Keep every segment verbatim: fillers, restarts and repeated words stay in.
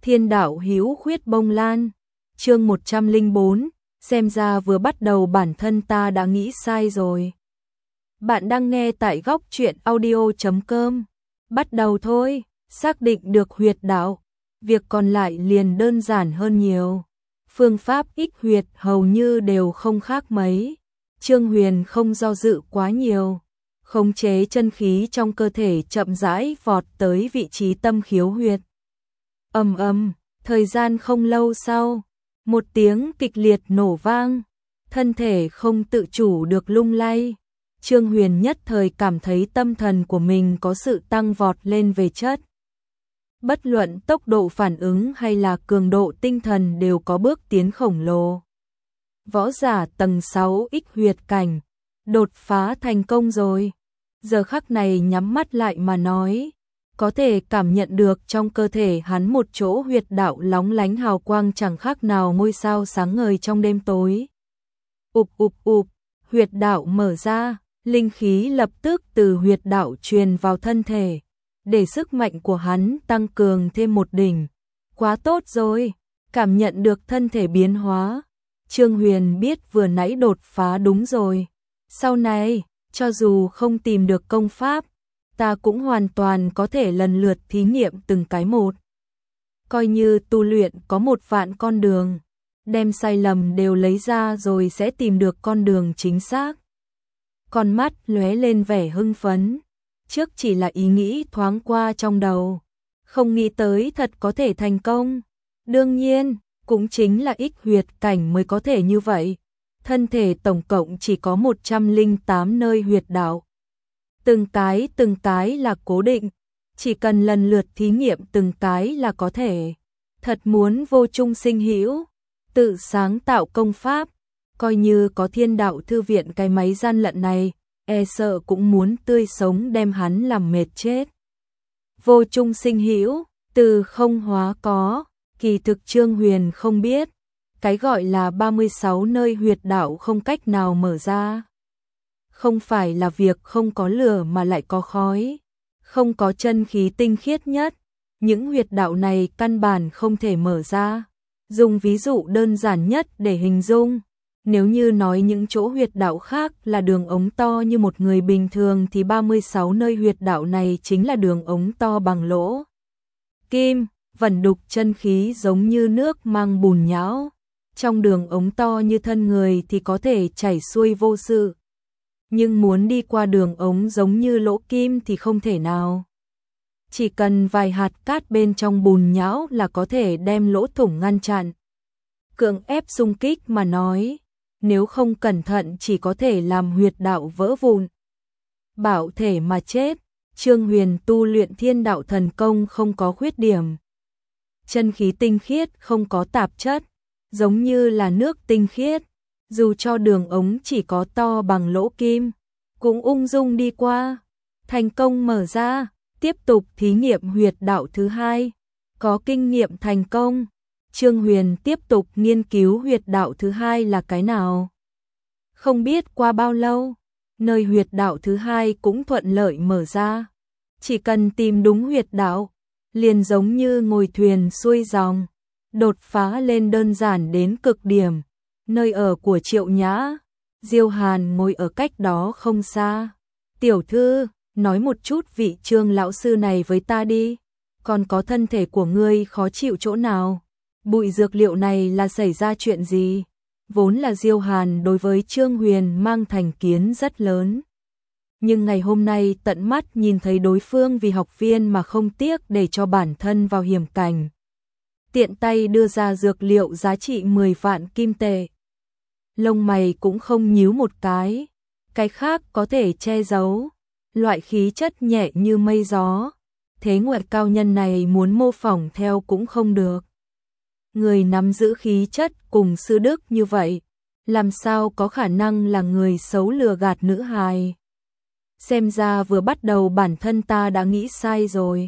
Thiên đạo hữu khuyết bông lan. Chương một trăm lẻ bốn, xem ra vừa bắt đầu bản thân ta đã nghĩ sai rồi. Bạn đang nghe tại góc truyện audio chấm com. Bắt đầu thôi, xác định được huyệt đạo, việc còn lại liền đơn giản hơn nhiều. Phương pháp ích huyệt hầu như đều không khác mấy. Trương Huyền không do dự quá nhiều, khống chế chân khí trong cơ thể chậm rãi vọt tới vị trí tâm khiếu huyệt. Ầm ầm, thời gian không lâu sau, một tiếng kịch liệt nổ vang, thân thể không tự chủ được lung lay. Trương Huyền nhất thời cảm thấy tâm thần của mình có sự tăng vọt lên về chất. Bất luận tốc độ phản ứng hay là cường độ tinh thần đều có bước tiến khổng lồ. Võ giả tầng sáu ích huyệt cảnh, đột phá thành công rồi. Giờ khắc này nhắm mắt lại mà nói, có thể cảm nhận được trong cơ thể hắn một chỗ huyệt đạo lóng lánh hào quang chẳng khác nào ngôi sao sáng ngời trong đêm tối. Ụp ụp ụp, huyệt đạo mở ra, linh khí lập tức từ huyệt đạo truyền vào thân thể, để sức mạnh của hắn tăng cường thêm một đỉnh. Quá tốt rồi, cảm nhận được thân thể biến hóa. Trương Huyền biết vừa nãy đột phá đúng rồi. Sau này, cho dù không tìm được công pháp, ta cũng hoàn toàn có thể lần lượt thí nghiệm từng cái một. Coi như tu luyện có một vạn con đường, đem sai lầm đều lấy ra rồi sẽ tìm được con đường chính xác. Con mắt lóe lên vẻ hưng phấn, trước chỉ là ý nghĩ thoáng qua trong đầu, không nghĩ tới thật có thể thành công. Đương nhiên, cũng chính là ích huyệt cảnh mới có thể như vậy. Thân thể tổng cộng chỉ có một trăm lẻ tám nơi huyệt đạo. Từng cái từng cái là cố định, chỉ cần lần lượt thí nghiệm từng cái là có thể. Thật muốn vô trung sinh hữu, tự sáng tạo công pháp, coi như có Thiên Đạo Thư Viện cái máy gian lận này, e sợ cũng muốn tươi sống đem hắn làm mệt chết. Vô trung sinh hữu, từ không hóa có, kỳ thực Trương Huyền không biết, cái gọi là ba mươi sáu nơi huyệt đạo không cách nào mở ra. Không phải là việc không có lửa mà lại có khói, không có chân khí tinh khiết nhất, những huyệt đạo này căn bản không thể mở ra. Dùng ví dụ đơn giản nhất để hình dung, nếu như nói những chỗ huyệt đạo khác là đường ống to như một người bình thường thì ba mươi sáu nơi huyệt đạo này chính là đường ống to bằng lỗ kim, vẩn đục chân khí giống như nước mang bùn nhão. Trong đường ống to như thân người thì có thể chảy xuôi vô sự, nhưng muốn đi qua đường ống giống như lỗ kim thì không thể nào. Chỉ cần vài hạt cát bên trong bùn nhão là có thể đem lỗ thủng ngăn chặn. Cưỡng ép xung kích mà nói, nếu không cẩn thận chỉ có thể làm huyệt đạo vỡ vụn, bảo thể mà chết. Trương Huyền tu luyện Thiên Đạo thần công không có khuyết điểm. Chân khí tinh khiết không có tạp chất, giống như là nước tinh khiết, dù cho đường ống chỉ có to bằng lỗ kim, cũng ung dung đi qua. Thành công mở ra, tiếp tục thí nghiệm huyệt đạo thứ hai, có kinh nghiệm thành công. Trương Huyền tiếp tục nghiên cứu huyệt đạo thứ hai là cái nào. Không biết qua bao lâu, nơi huyệt đạo thứ hai cũng thuận lợi mở ra. Chỉ cần tìm đúng huyệt đạo, liền giống như ngồi thuyền xuôi dòng, đột phá lên đơn giản đến cực điểm. Nơi ở của Triệu Nhã, Diêu Hàn ngồi ở cách đó không xa. Tiểu thư, nói một chút vị Trương lão sư này với ta đi, còn có thân thể của ngươi khó chịu chỗ nào? Bụi dược liệu này là xảy ra chuyện gì? Vốn là Diêu Hàn đối với Trương Huyền mang thành kiến rất lớn. Nhưng ngày hôm nay tận mắt nhìn thấy đối phương vì học viên mà không tiếc để cho bản thân vào hiểm cảnh. Tiện tay đưa ra dược liệu giá trị mười vạn kim tệ. Lông mày cũng không nhíu một cái, cái khác có thể che giấu. Loại khí chất nhẹ như mây gió, thế ngoại cao nhân này muốn mô phỏng theo cũng không được. Người nắm giữ khí chất cùng sư đức như vậy, làm sao có khả năng là người xấu lừa gạt nữ hài. Xem ra vừa bắt đầu bản thân ta đã nghĩ sai rồi.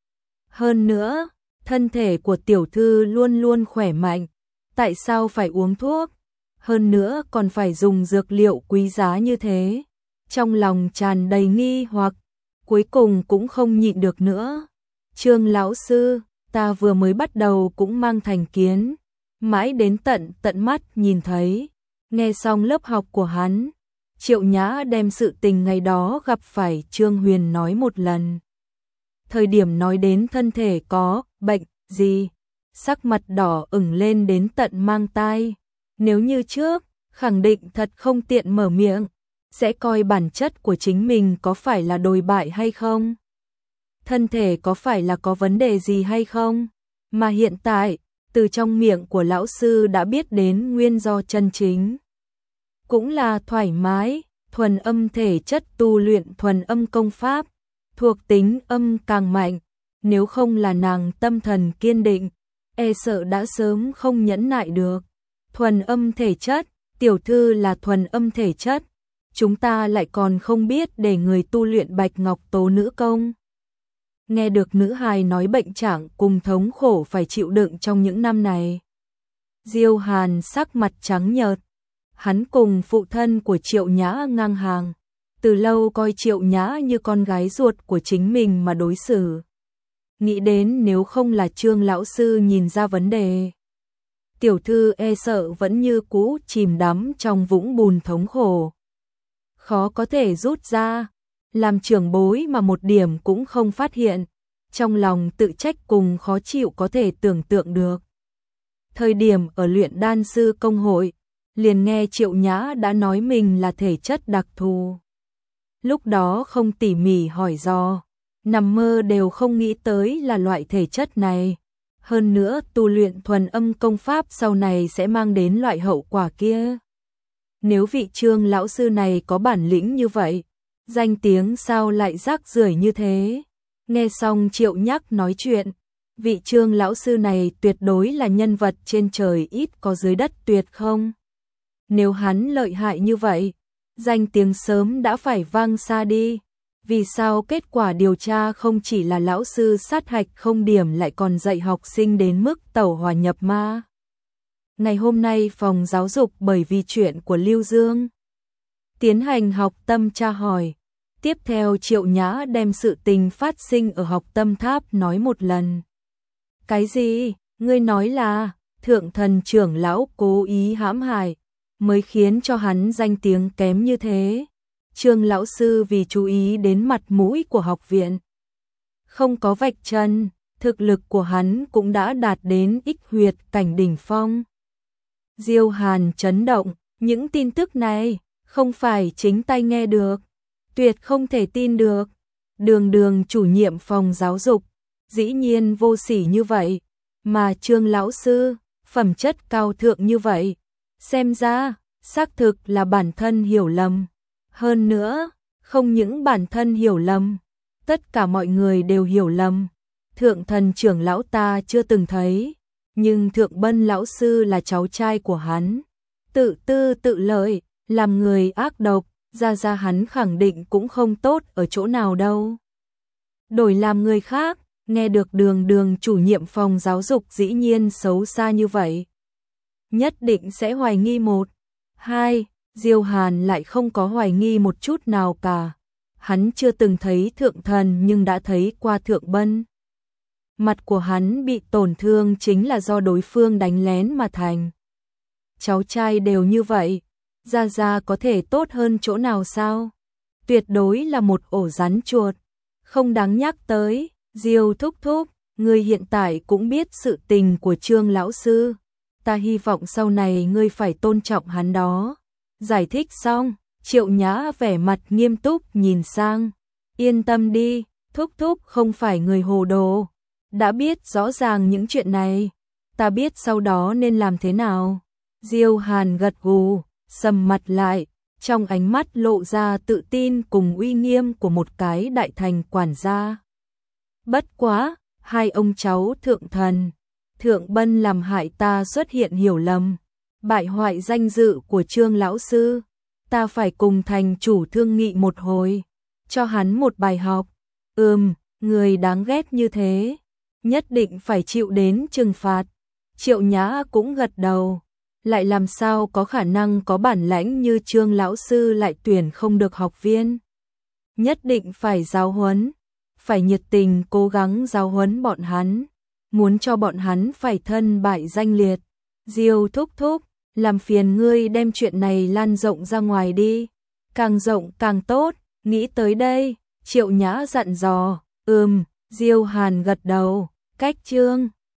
Hơn nữa, thân thể của tiểu thư luôn luôn khỏe mạnh, tại sao phải uống thuốc? Hơn nữa còn phải dùng dược liệu quý giá như thế. Trong lòng tràn đầy nghi hoặc, cuối cùng cũng không nhịn được nữa. Trương lão sư, ta vừa mới bắt đầu cũng mang thành kiến, mãi đến tận tận mắt nhìn thấy, nghe xong lớp học của hắn, Triệu Nhã đem sự tình ngày đó gặp phải Trương Huyền nói một lần. Thời điểm nói đến thân thể có bệnh gì, sắc mặt đỏ ửng lên đến tận mang tai. Nếu như trước, khẳng định thật không tiện mở miệng, sẽ coi bản chất của chính mình có phải là đồi bại hay không. Thân thể có phải là có vấn đề gì hay không. Mà hiện tại, từ trong miệng của lão sư đã biết đến nguyên do chân chính. Cũng là thoải mái, thuần âm thể chất tu luyện thuần âm công pháp, thuộc tính âm càng mạnh, nếu không là nàng tâm thần kiên định, e sợ đã sớm không nhẫn nại được. Thuần âm thể chất, tiểu thư là thuần âm thể chất, chúng ta lại còn không biết để người tu luyện Bạch Ngọc Tố nữ công. Nghe được nữ hài nói bệnh trạng cùng thống khổ phải chịu đựng trong những năm này, Diêu Hàn sắc mặt trắng nhợt. Hắn cùng phụ thân của Triệu Nhã ngang hàng, từ lâu coi Triệu Nhã như con gái ruột của chính mình mà đối xử. Nghĩ đến nếu không là Trương lão sư nhìn ra vấn đề, tiểu thư e sợ vẫn như cũ chìm đắm trong vũng bùn thống khổ, khó có thể rút ra, làm trưởng bối mà một điểm cũng không phát hiện, trong lòng tự trách cùng khó chịu có thể tưởng tượng được. Thời điểm ở luyện đan sư công hội, liền nghe Triệu Nhã đã nói mình là thể chất đặc thù. Lúc đó không tỉ mỉ hỏi do, nằm mơ đều không nghĩ tới là loại thể chất này. Hơn nữa tu luyện thuần âm công pháp sau này sẽ mang đến loại hậu quả kia. Nếu vị Trương lão sư này có bản lĩnh như vậy, danh tiếng sao lại rác rưởi như thế. Nghe xong Triệu Nhắc nói chuyện, vị Trương lão sư này tuyệt đối là nhân vật trên trời ít có dưới đất tuyệt không. Nếu hắn lợi hại như vậy, danh tiếng sớm đã phải vang xa đi. Vì sao kết quả điều tra không chỉ là lão sư sát hạch không điểm lại còn dạy học sinh đến mức tẩu hỏa nhập ma? Ngày hôm nay phòng giáo dục bởi vì chuyện của Lưu Dương tiến hành học tâm tra hỏi. Tiếp theo Triệu Nhã đem sự tình phát sinh ở học tâm tháp nói một lần. Cái gì? Ngươi nói là thượng thần trưởng lão cố ý hãm hại, mới khiến cho hắn danh tiếng kém như thế. Trương lão sư vì chú ý đến mặt mũi của học viện, không có vạch chân, thực lực của hắn cũng đã đạt đến ích huyệt cảnh đỉnh phong. Diêu Hàn chấn động, những tin tức này không phải chính tay nghe được, tuyệt không thể tin được. Đường đường chủ nhiệm phòng giáo dục, dĩ nhiên vô sỉ như vậy, mà Trương lão sư, phẩm chất cao thượng như vậy, xem ra, xác thực là bản thân hiểu lầm. Hơn nữa, không những bản thân hiểu lầm, tất cả mọi người đều hiểu lầm. Thượng thần trưởng lão ta chưa từng thấy, nhưng Thượng Bân lão sư là cháu trai của hắn. Tự tư tự lợi, làm người ác độc, ra ra hắn khẳng định cũng không tốt ở chỗ nào đâu. Đổi làm người khác, nghe được đường đường chủ nhiệm phòng giáo dục dĩ nhiên xấu xa như vậy, nhất định sẽ hoài nghi một, hai. Diêu Hàn lại không có hoài nghi một chút nào cả. Hắn chưa từng thấy thượng thần nhưng đã thấy qua Thượng Bân. Mặt của hắn bị tổn thương chính là do đối phương đánh lén mà thành. Cháu trai đều như vậy, gia gia có thể tốt hơn chỗ nào sao? Tuyệt đối là một ổ rắn chuột, không đáng nhắc tới. Diêu thúc thúc, ngươi hiện tại cũng biết sự tình của Trương lão sư, ta hy vọng sau này ngươi phải tôn trọng hắn đó. Giải thích xong, Triệu Nhã vẻ mặt nghiêm túc nhìn sang. Yên tâm đi, thúc thúc không phải người hồ đồ. Đã biết rõ ràng những chuyện này, ta biết sau đó nên làm thế nào. Diêu Hàn gật gù, sầm mặt lại, trong ánh mắt lộ ra tự tin cùng uy nghiêm của một cái đại thành quản gia. Bất quá, hai ông cháu thượng thần, Thượng Bân làm hại ta xuất hiện hiểu lầm, bại hoại danh dự của Trương lão sư, ta phải cùng thành chủ thương nghị một hồi, cho hắn một bài học. Ừm, người đáng ghét như thế, nhất định phải chịu đến trừng phạt. Triệu Nhã cũng gật đầu, lại làm sao có khả năng có bản lãnh như Trương lão sư lại tuyển không được học viên. Nhất định phải giáo huấn, phải nhiệt tình cố gắng giáo huấn bọn hắn. muốn cho bọn hắn phải thân bại danh liệt. Diêu thúc thúc, làm phiền ngươi đem chuyện này lan rộng ra ngoài đi, càng rộng càng tốt. Nghĩ tới đây, Triệu Nhã dặn dò. Ừm, Diêu Hàn gật đầu. Cách chương